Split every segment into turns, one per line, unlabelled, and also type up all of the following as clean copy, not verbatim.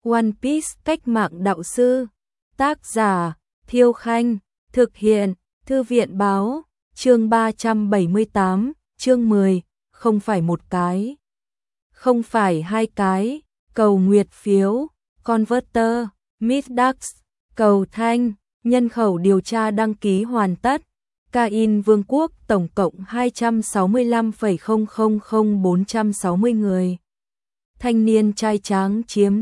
One Piece cách mạng đạo sư. Tác giả Thiêu Khanh. Thực hiện Thư viện báo. Chương 378, chương 10, không phải một cái, không phải hai cái, cầu nguyệt phiếu, converter, Middax, cầu thanh, nhân khẩu điều tra đăng ký hoàn tất. Kain Vương quốc tổng cộng 265,000,460 người. Thanh niên trai tráng chiếm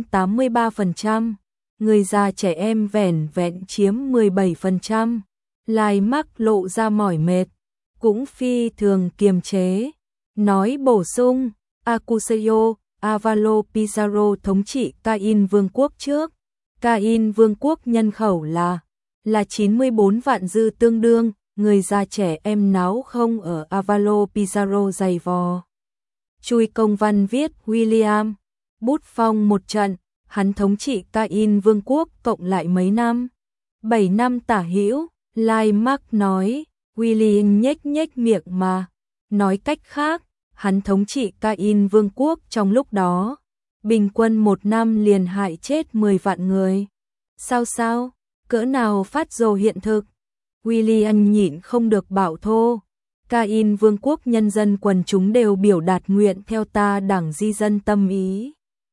83%, người già trẻ em vẻn vẹn chiếm 17%. Lai Mắc lộ ra mỏi mệt, cũng phi thường kiềm chế, nói bổ sung, Acusayo, Avalo Pizarro thống trị Kain Vương quốc trước. Kain Vương quốc nhân khẩu là 94 vạn dư tương đương, người già trẻ em náo không ở Avalo Pizarro dày vò. Chui công văn viết William, bút phong một trận, hắn thống trị Kain Vương quốc cộng lại mấy năm? 7 năm tả hữu. Lai Mắc nói, William nhếch nhếch miệng mà. Nói cách khác, hắn thống trị Kain Vương quốc trong lúc đó, bình quân một năm liền hại chết 10 vạn người. Sao, cỡ nào phát rồ hiện thực? William nhịn không được bảo thô. Kain Vương quốc nhân dân quần chúng đều biểu đạt nguyện theo ta đảng di dân tâm ý.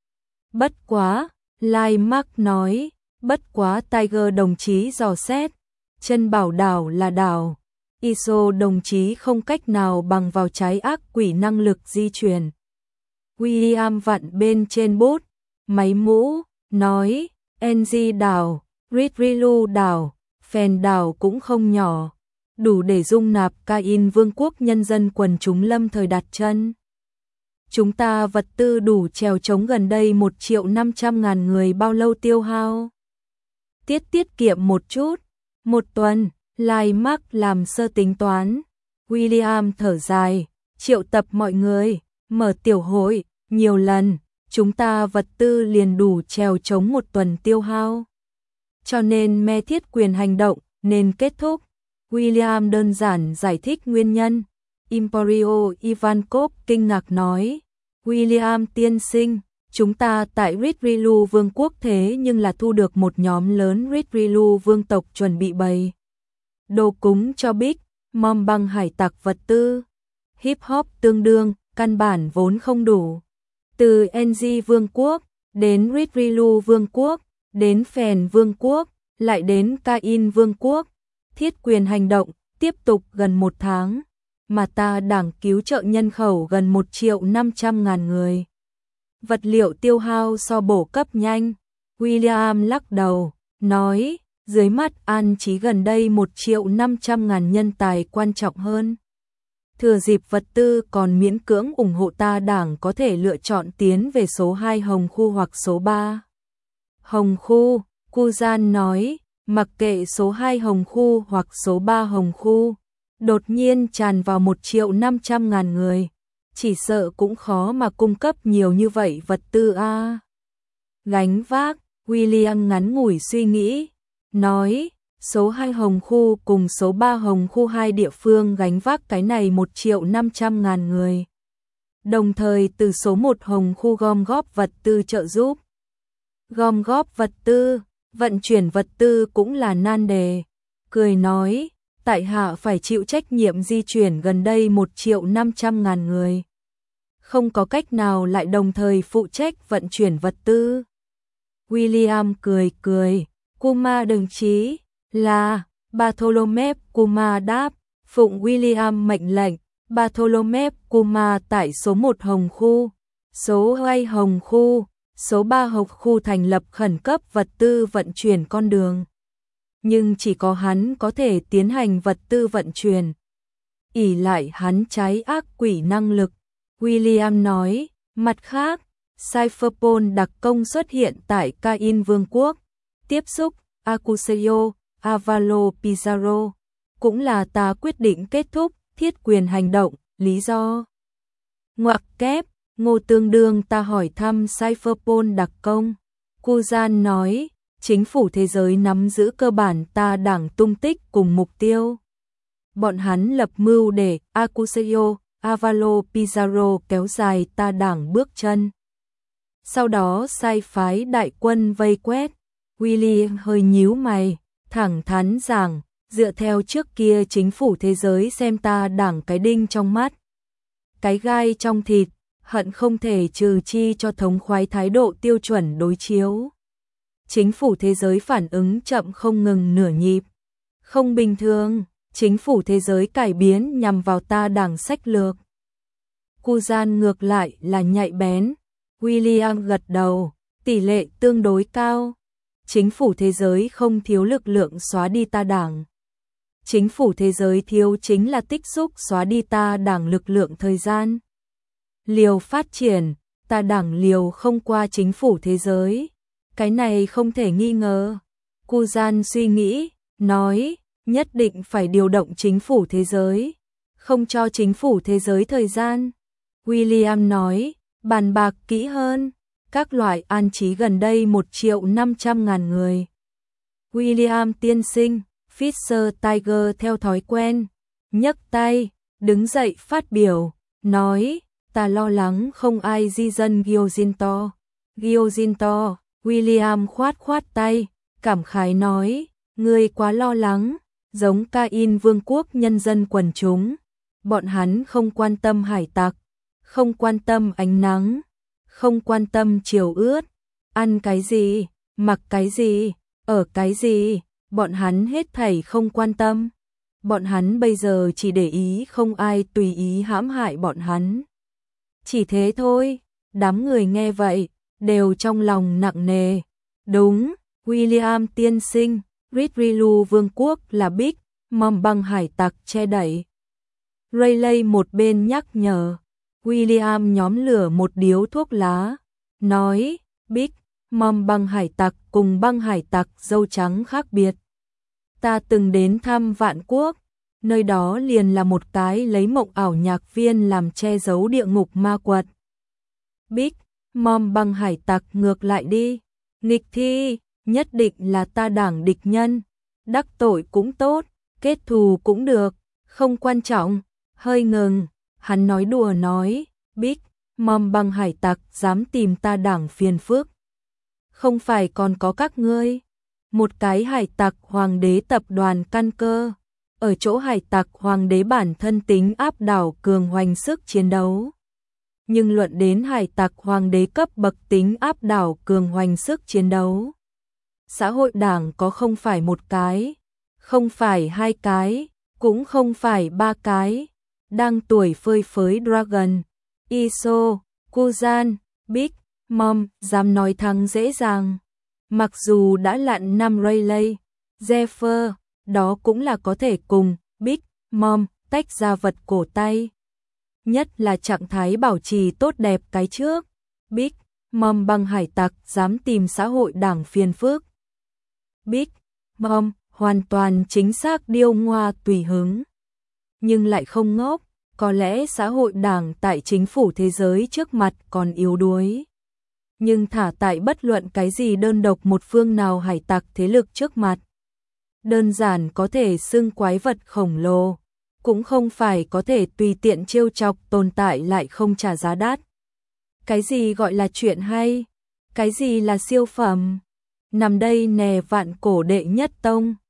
Bất quá, Lai Mắc nói, bất quá Tiger đồng chí dò xét. Chân bảo đảo là đảo, ISO đồng chí không cách nào bằng vào trái ác quỷ năng lực di chuyển. William vặn bên trên bút, máy mũ, nói, NG đảo, Ridrilu đảo, Phèn đảo cũng không nhỏ, đủ để dung nạp Kain Vương quốc nhân dân quần chúng lâm thời đặt chân. Chúng ta vật tư đủ trèo chống gần đây 1.500.000 người bao lâu tiêu hao? Tiết kiệm một chút. Một tuần, Lai Mắc làm sơ tính toán. William thở dài, triệu tập mọi người, mở tiểu hội, nhiều lần, chúng ta vật tư liền đủ trèo chống một tuần tiêu hao. Cho nên me thiết quyền hành động, nên kết thúc. William đơn giản giải thích nguyên nhân. Emporio Ivankov kinh ngạc nói, William tiên sinh, chúng ta tại Ridrilu Vương quốc thế nhưng là thu được một nhóm lớn Ridrilu Vương tộc chuẩn bị bày đồ cúng cho Big Mom băng hải tặc vật tư. Hip hop tương đương, căn bản vốn không đủ. Từ NG Vương quốc, đến Ridrilu Vương quốc, đến Phèn Vương quốc, lại đến Kain Vương quốc. Thiết quyền hành động, tiếp tục gần 1 tháng, mà ta đảng cứu trợ nhân khẩu gần 1.500.000 người. Vật liệu tiêu hao so bổ cấp nhanh. William lắc đầu, nói, dưới mắt an trí gần đây 1.500.000 nhân tài quan trọng hơn. Thừa dịp vật tư còn miễn cưỡng ủng hộ ta đảng có thể lựa chọn tiến về số 2 Hồng Khu hoặc số 3. Hồng Khu, Kuzan nói, mặc kệ số 2 Hồng Khu hoặc số 3 Hồng Khu, đột nhiên tràn vào 1.500.000 người. Chỉ sợ cũng khó mà cung cấp nhiều như vậy vật tư a. Gánh vác, William ngắn ngủi suy nghĩ, nói, số 2 Hồng Khu cùng số 3 Hồng Khu hai địa phương gánh vác cái này 1.500.000 người. Đồng thời từ số 1 Hồng Khu gom góp vật tư trợ giúp. Gom góp vật tư, vận chuyển vật tư cũng là nan đề. Cười nói, tại hạ phải chịu trách nhiệm di chuyển gần đây 1.500.000 người. Không có cách nào lại đồng thời phụ trách vận chuyển vật tư. William cười, Kuma đồng chí, là, Bartholomew Kuma đáp, phụng William mệnh lệnh, Bartholomew Kuma tại số 1 Hồng Khu, số 2 Hồng Khu, số 3 Hồng Khu thành lập khẩn cấp vật tư vận chuyển con đường. Nhưng chỉ có hắn có thể tiến hành vật tư vận chuyển. Ỷ lại hắn trái ác quỷ năng lực. William nói, mặt khác, Cypherpol đặc công xuất hiện tại Kain Vương quốc, tiếp xúc Acusayo, Avalo Pizarro, cũng là ta quyết định kết thúc thiết quyền hành động, lý do. Ngoặc kép, Ngô tương đương ta hỏi thăm Cypherpol đặc công. Kuzan nói, chính phủ thế giới nắm giữ cơ bản ta đảng tung tích cùng mục tiêu. Bọn hắn lập mưu để Acusayo, Avalo Pizarro kéo dài ta đảng bước chân. Sau đó sai phái đại quân vây quét. William hơi nhíu mày, thẳng thắn rằng, dựa theo trước kia chính phủ thế giới xem ta đảng cái đinh trong mắt, cái gai trong thịt, hận không thể trừ chi cho thống khoái thái độ tiêu chuẩn đối chiếu. Chính phủ thế giới phản ứng chậm không ngừng nửa nhịp. Không bình thường, chính phủ thế giới cải biến nhằm vào ta đảng sách lược. Kuzan ngược lại là nhạy bén. William gật đầu, tỷ lệ tương đối cao. Chính phủ thế giới không thiếu lực lượng xóa đi ta đảng. Chính phủ thế giới thiếu chính là tích xúc xóa đi ta đảng lực lượng thời gian. Liều phát triển, ta đảng liều không qua chính phủ thế giới. Cái này không thể nghi ngờ. Kuzan suy nghĩ, nói, nhất định phải điều động chính phủ thế giới, không cho chính phủ thế giới thời gian. William nói, bàn bạc kỹ hơn, các loại an trí gần đây 1.500.000 người. William tiên sinh, Fisher Tiger theo thói quen, nhấc tay, đứng dậy phát biểu, nói, ta lo lắng không ai di dân Gyojinto. Gyojinto, William khoát tay, cảm khái nói, ngươi quá lo lắng, giống Kain vương quốc nhân dân quần chúng. Bọn hắn không quan tâm hải tặc, không quan tâm ánh nắng, không quan tâm chiều ướt, ăn cái gì, mặc cái gì, ở cái gì, bọn hắn hết thảy không quan tâm. Bọn hắn bây giờ chỉ để ý không ai tùy ý hãm hại bọn hắn. Chỉ thế thôi, đám người nghe vậy, đều trong lòng nặng nề. Đúng, William tiên sinh, Ridrilu vương quốc là Big Mom băng hải tặc che đậy. Rayleigh một bên nhắc nhở, William nhóm lửa một điếu thuốc lá, nói, Big Mom băng hải tặc cùng băng hải tặc dâu trắng khác biệt. Ta từng đến thăm Vạn Quốc, nơi đó liền là một cái lấy mộng ảo nhạc viên làm che giấu địa ngục ma quật. Big Mom băng hải tặc ngược lại đi, nghịch thi, nhất định là ta đảng địch nhân, đắc tội cũng tốt, kết thù cũng được, không quan trọng. Hơi ngừng, hắn nói đùa nói, Big Mom băng hải tặc dám tìm ta đảng phiền phức. Không phải còn có các ngươi, một cái hải tặc hoàng đế tập đoàn căn cơ, ở chỗ hải tặc hoàng đế bản thân tính áp đảo cường hoành sức chiến đấu. Nhưng luận đến hải tặc hoàng đế cấp bậc tính áp đảo cường hoành sức chiến đấu, xã hội đảng có không phải một cái, không phải hai cái, cũng không phải ba cái. Đang tuổi phơi phới Dragon, Iso, Kuzan, Big Mom dám nói thắng dễ dàng. Mặc dù đã lặn năm Rayleigh, Zephyr, đó cũng là có thể cùng Big Mom tách ra vật cổ tay. Nhất là trạng thái bảo trì tốt đẹp cái trước. Big Mom băng hải tặc dám tìm xã hội đảng phiền phức. Big Mom hoàn toàn chính xác điêu ngoa tùy hứng. Nhưng lại không ngốc, có lẽ xã hội đảng tại chính phủ thế giới trước mặt còn yếu đuối. Nhưng thả tại bất luận cái gì đơn độc một phương nào hải tặc thế lực trước mặt. Đơn giản có thể xưng quái vật khổng lồ, cũng không phải có thể tùy tiện trêu chọc tồn tại lại không trả giá đắt. Cái gì gọi là chuyện hay? Cái gì là siêu phẩm? Nằm đây nè vạn cổ đệ nhất tông.